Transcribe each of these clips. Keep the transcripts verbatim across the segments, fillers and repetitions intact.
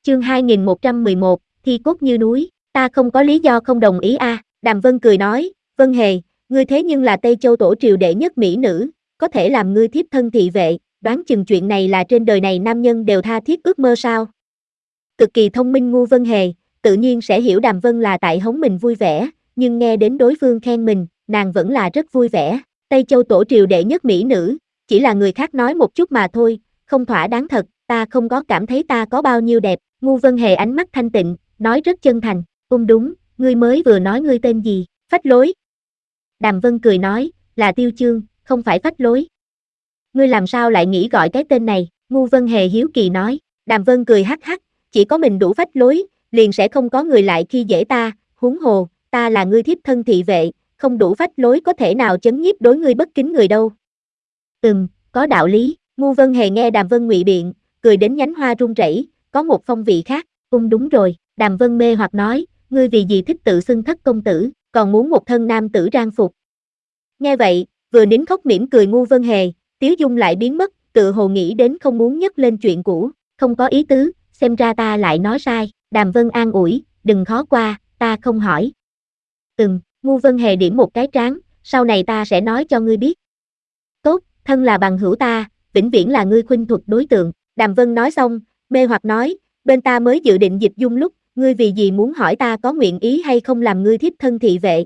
Chương hai nghìn một trăm mười một, thi cốt như núi, ta không có lý do không đồng ý a. À. Đàm Vân cười nói, Vân Hề, ngươi thế nhưng là Tây Châu tổ triều đệ nhất mỹ nữ, có thể làm ngươi thiếp thân thị vệ, đoán chừng chuyện này là trên đời này nam nhân đều tha thiết ước mơ sao. Cực kỳ thông minh ngu Vân Hề, tự nhiên sẽ hiểu Đàm Vân là tại hống mình vui vẻ, nhưng nghe đến đối phương khen mình, nàng vẫn là rất vui vẻ. Tây Châu tổ triều đệ nhất mỹ nữ, chỉ là người khác nói một chút mà thôi, không thỏa đáng thật, ta không có cảm thấy ta có bao nhiêu đẹp. Ngu Vân Hề ánh mắt thanh tịnh, nói rất chân thành, ung đúng, ngươi mới vừa nói ngươi tên gì, phách lối. Đàm Vân cười nói, là Tiêu Chương, không phải phách lối. Ngươi làm sao lại nghĩ gọi cái tên này, Ngu Vân Hề hiếu kỳ nói. Đàm Vân cười hắc hắc, chỉ có mình đủ phách lối, liền sẽ không có người lại khi dễ ta, huống hồ, ta là ngươi thiếp thân thị vệ, không đủ phách lối có thể nào chấn nhiếp đối ngươi bất kính người đâu. Ừm, có đạo lý, Ngu Vân Hề nghe Đàm Vân ngụy biện, cười đến nhánh hoa run rẩy, có một phong vị khác, ung đúng rồi, Đàm Vân mê hoặc nói, ngươi vì gì thích tự xưng thất công tử, còn muốn một thân nam tử trang phục. Nghe vậy, vừa nín khóc mỉm cười Ngu Vân Hề, tiếu dung lại biến mất, tự hồ nghĩ đến không muốn nhắc lên chuyện cũ, không có ý tứ, xem ra ta lại nói sai, Đàm Vân an ủi, đừng khó qua, ta không hỏi. Ừm, Ngu Vân Hề điểm một cái trán, sau này ta sẽ nói cho ngươi biết. Tốt, thân là bằng hữu ta, vĩnh viễn là ngươi khuynh thuật đối tượng, Đàm Vân nói xong, mê hoặc nói, bên ta mới dự định dịch dung lúc, ngươi vì gì muốn hỏi ta có nguyện ý hay không làm ngươi thiếp thân thị vệ.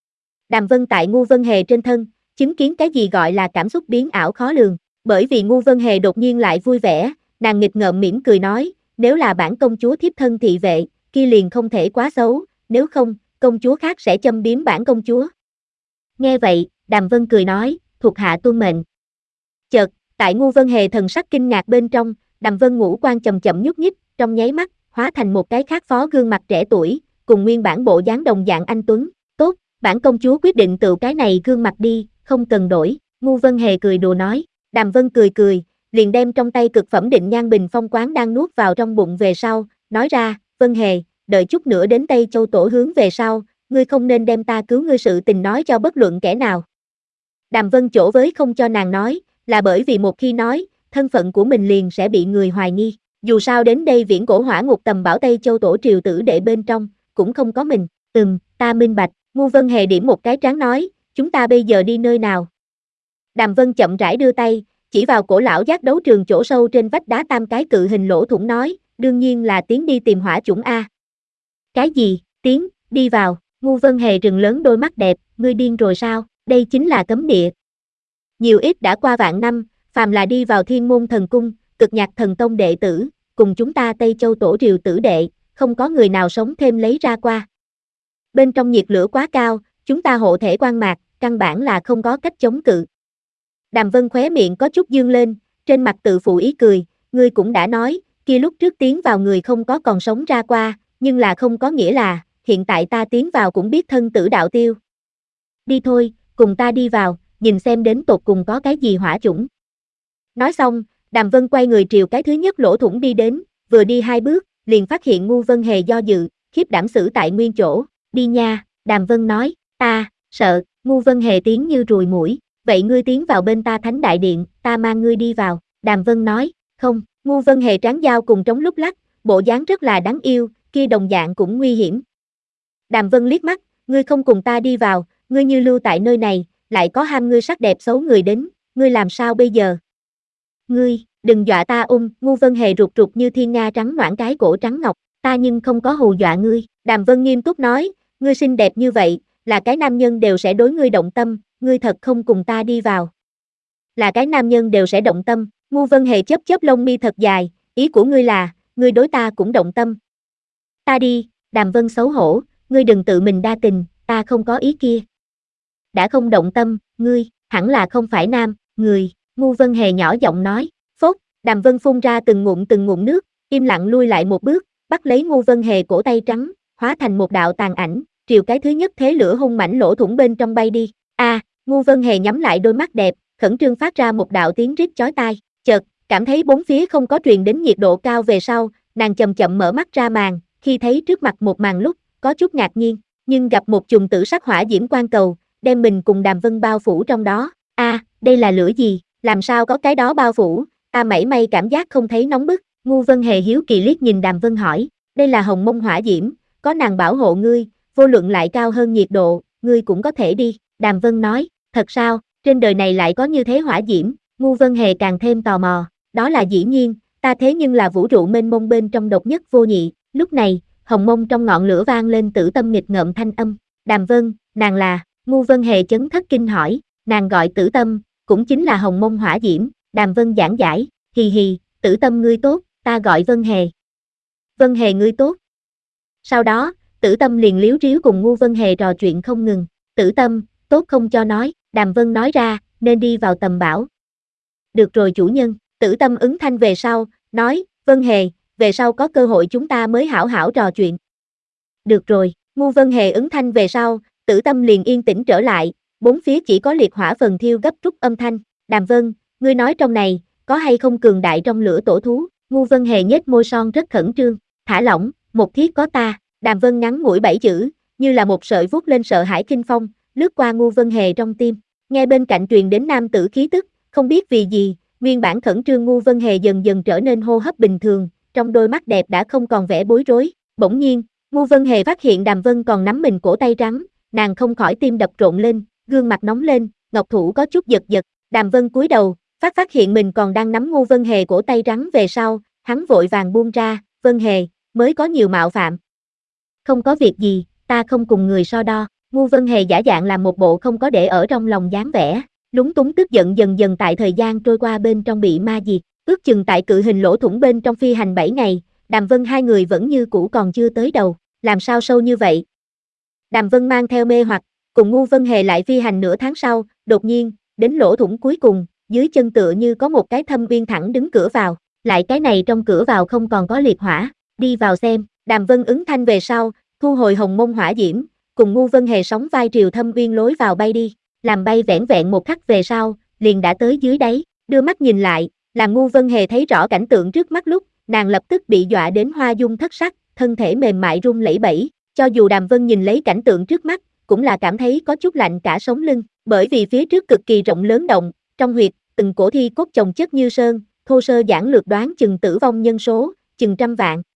Đàm Vân tại Ngu Vân Hề trên thân, chứng kiến cái gì gọi là cảm xúc biến ảo khó lường, bởi vì Ngu Vân Hề đột nhiên lại vui vẻ, nàng nghịch ngợm mỉm cười nói, nếu là bản công chúa thiếp thân thị vệ, kia liền không thể quá xấu, nếu không, công chúa khác sẽ châm biếm bản công chúa. Nghe vậy, Đàm Vân cười nói, thuộc hạ tuân mệnh. Chợt, tại Ngu Vân Hề thần sắc kinh ngạc bên trong, Đàm Vân ngũ quan chậm chậm nhúc nhích, trong nháy mắt, hóa thành một cái khác phó gương mặt trẻ tuổi, cùng nguyên bản bộ dáng đồng dạng anh tuấn. Tốt, bản công chúa quyết định tự cái này gương mặt đi, không cần đổi, Ngu Vân Hề cười đùa nói. Đàm Vân cười cười, liền đem trong tay cực phẩm định nhan bình phong quán đang nuốt vào trong bụng về sau, nói ra, Vân Hề, đợi chút nữa đến Tây Châu tổ hướng về sau, ngươi không nên đem ta cứu ngươi sự tình nói cho bất luận kẻ nào. Đàm Vân chỗ với không cho nàng nói, là bởi vì một khi nói, thân phận của mình liền sẽ bị người hoài nghi. Dù sao đến đây viễn cổ hỏa ngục tầm bảo Tây Châu tổ triều tử đệ bên trong, cũng không có mình. Ừm, ta minh bạch, Ngu Vân Hề điểm một cái trán nói, chúng ta bây giờ đi nơi nào? Đàm Vân chậm rãi đưa tay, chỉ vào cổ lão giác đấu trường chỗ sâu trên vách đá tam cái cự hình lỗ thủng nói, đương nhiên là tiến đi tìm hỏa chủng A. Cái gì, tiến, đi vào, Ngu Vân Hề trừng lớn đôi mắt đẹp, ngươi điên rồi sao, đây chính là cấm địa. Nhiều ít đã qua vạn năm, phàm là đi vào Thiên Môn Thần Cung, Cực Nhạc Thần Tông đệ tử, cùng chúng ta Tây Châu tổ triều tử đệ, không có người nào sống thêm lấy ra qua. Bên trong nhiệt lửa quá cao, chúng ta hộ thể quan mạc, căn bản là không có cách chống cự. Đàm Vân khóe miệng có chút dương lên, trên mặt tự phụ ý cười, ngươi cũng đã nói, kia lúc trước tiến vào người không có còn sống ra qua, nhưng là không có nghĩa là, hiện tại ta tiến vào cũng biết thân tử đạo tiêu. Đi thôi, cùng ta đi vào, nhìn xem đến tột cùng có cái gì hỏa chủng. Nói xong, Đàm Vân quay người triều cái thứ nhất lỗ thủng đi đến, vừa đi hai bước, liền phát hiện Ngu Vân Hề do dự, khiếp đảm xử tại nguyên chỗ, đi nha, Đàm Vân nói, ta, sợ, Ngu Vân Hề tiếng như ruồi muỗi, vậy ngươi tiến vào bên ta thánh đại điện, ta mang ngươi đi vào, Đàm Vân nói, không, Ngu Vân Hề tráng dao cùng trống lúc lắc, bộ dáng rất là đáng yêu, kia đồng dạng cũng nguy hiểm. Đàm Vân liếc mắt, ngươi không cùng ta đi vào, ngươi như lưu tại nơi này, lại có ham ngươi sắc đẹp xấu người đến, ngươi làm sao bây giờ? Ngươi, đừng dọa ta ung, Ngu Vân Hề rụt rụt như thiên nga trắng noãn cái cổ trắng ngọc, ta nhưng không có hù dọa ngươi, Đàm Vân nghiêm túc nói, ngươi xinh đẹp như vậy, là cái nam nhân đều sẽ đối ngươi động tâm, ngươi thật không cùng ta đi vào. Là cái nam nhân đều sẽ động tâm, Ngu Vân Hề chớp chớp lông mi thật dài, ý của ngươi là, ngươi đối ta cũng động tâm. Ta đi, Đàm Vân xấu hổ, ngươi đừng tự mình đa tình, ta không có ý kia. Đã không động tâm, ngươi, hẳn là không phải nam, người, Ngu Vân Hề nhỏ giọng nói, phốt, Đàm Vân phun ra từng ngụm từng ngụm nước, im lặng lui lại một bước, bắt lấy Ngu Vân Hề cổ tay trắng, hóa thành một đạo tàn ảnh, triều cái thứ nhất thế lửa hung mãnh lỗ thủng bên trong bay đi. A, à, Ngu Vân Hề nhắm lại đôi mắt đẹp, khẩn trương phát ra một đạo tiếng rít chói tai, chợt, cảm thấy bốn phía không có truyền đến nhiệt độ cao về sau, nàng chậm chậm mở mắt ra màn, khi thấy trước mặt một màn lúc, có chút ngạc nhiên, nhưng gặp một chùm tử sắc hỏa diễm quang cầu, đem mình cùng Đàm Vân bao phủ trong đó. A, à, đây là lửa gì, làm sao có cái đó bao phủ, ta mảy may cảm giác không thấy nóng bức, Ngu Vân Hề hiếu kỳ liếc nhìn Đàm Vân hỏi, đây là hồng mông hỏa diễm, có nàng bảo hộ ngươi, vô luận lại cao hơn nhiệt độ, ngươi cũng có thể đi. Đàm Vân nói, thật sao, trên đời này lại có như thế hỏa diễm, Ngu Vân Hề càng thêm tò mò, đó là dĩ nhiên, ta thế nhưng là vũ trụ mênh mông bên trong độc nhất vô nhị. Lúc này, hồng mông trong ngọn lửa vang lên Tử Tâm nghịch ngợm thanh âm, Đàm Vân, nàng là, Ngu Vân Hề chấn thất kinh hỏi, nàng gọi Tử Tâm, cũng chính là hồng mông hỏa diễm. Đàm Vân giảng giải, hì hì, Tử Tâm ngươi tốt, ta gọi Vân Hề. Vân Hề ngươi tốt. Sau đó, Tử Tâm liền líu ríu cùng Ngu Vân Hề trò chuyện không ngừng, Tử Tâm, tốt không cho nói, Đàm Vân nói ra, nên đi vào tầm bảo. Được rồi chủ nhân, Tử Tâm ứng thanh về sau, nói, Vân Hề, về sau có cơ hội chúng ta mới hảo hảo trò chuyện. Được rồi, Ngu Vân Hề ứng thanh về sau, Tử Tâm liền yên tĩnh trở lại, bốn phía chỉ có liệt hỏa phần thiêu gấp rút âm thanh, Đàm Vân, ngươi nói trong này, có hay không cường đại trong lửa tổ thú, Ngu Vân Hề nhếch môi son rất khẩn trương, thả lỏng, một thiết có ta, Đàm Vân ngắn ngủi bảy chữ, như là một sợi vuốt lên sợ hãi kinh phong, lướt qua Ngu Vân Hề trong tim, nghe bên cạnh truyền đến nam tử khí tức, không biết vì gì, nguyên bản khẩn trương Ngu Vân Hề dần dần trở nên hô hấp bình thường, trong đôi mắt đẹp đã không còn vẻ bối rối, bỗng nhiên, Ngu Vân Hề phát hiện Đàm Vân còn nắm mình cổ tay trắng, nàng không khỏi tim đập rộn lên, gương mặt nóng lên, ngọc thủ có chút giật giật, Đàm Vân cúi đầu, phát phát hiện mình còn đang nắm Ngu Vân Hề cổ tay trắng về sau, hắn vội vàng buông ra, Vân Hề, mới có nhiều mạo phạm. Không có việc gì, ta không cùng người so đo, Ngu Vân Hề giả dạng làm một bộ không có để ở trong lòng dáng vẻ, lúng túng tức giận dần dần tại thời gian trôi qua bên trong bị ma diệt, ước chừng tại cự hình lỗ thủng bên trong phi hành bảy ngày, Đàm Vân hai người vẫn như cũ còn chưa tới đầu, làm sao sâu như vậy? Đàm Vân mang theo mê hoặc, cùng Ngu Vân Hề lại phi hành nửa tháng sau, đột nhiên, đến lỗ thủng cuối cùng, dưới chân tựa như có một cái thâm uyên thẳng đứng cửa vào, lại cái này trong cửa vào không còn có liệt hỏa, đi vào xem, Đàm Vân ứng thanh về sau, thu hồi hồng mông hỏa diễm, cùng Ngu Vân Hề sóng vai triều thâm uyên lối vào bay đi, làm bay vẻn vẹn một khắc về sau, liền đã tới dưới đáy, đưa mắt nhìn lại, làm Ngu Vân Hề thấy rõ cảnh tượng trước mắt lúc, nàng lập tức bị dọa đến hoa dung thất sắc, thân thể mềm mại run lẩy bẩy, cho dù Đàm Vân nhìn lấy cảnh tượng trước mắt, cũng là cảm thấy có chút lạnh cả sống lưng, bởi vì phía trước cực kỳ rộng lớn động, trong huyệt, từng cổ thi cốt chồng chất như sơn, thô sơ giản lược đoán chừng tử vong nhân số, chừng trăm vạn,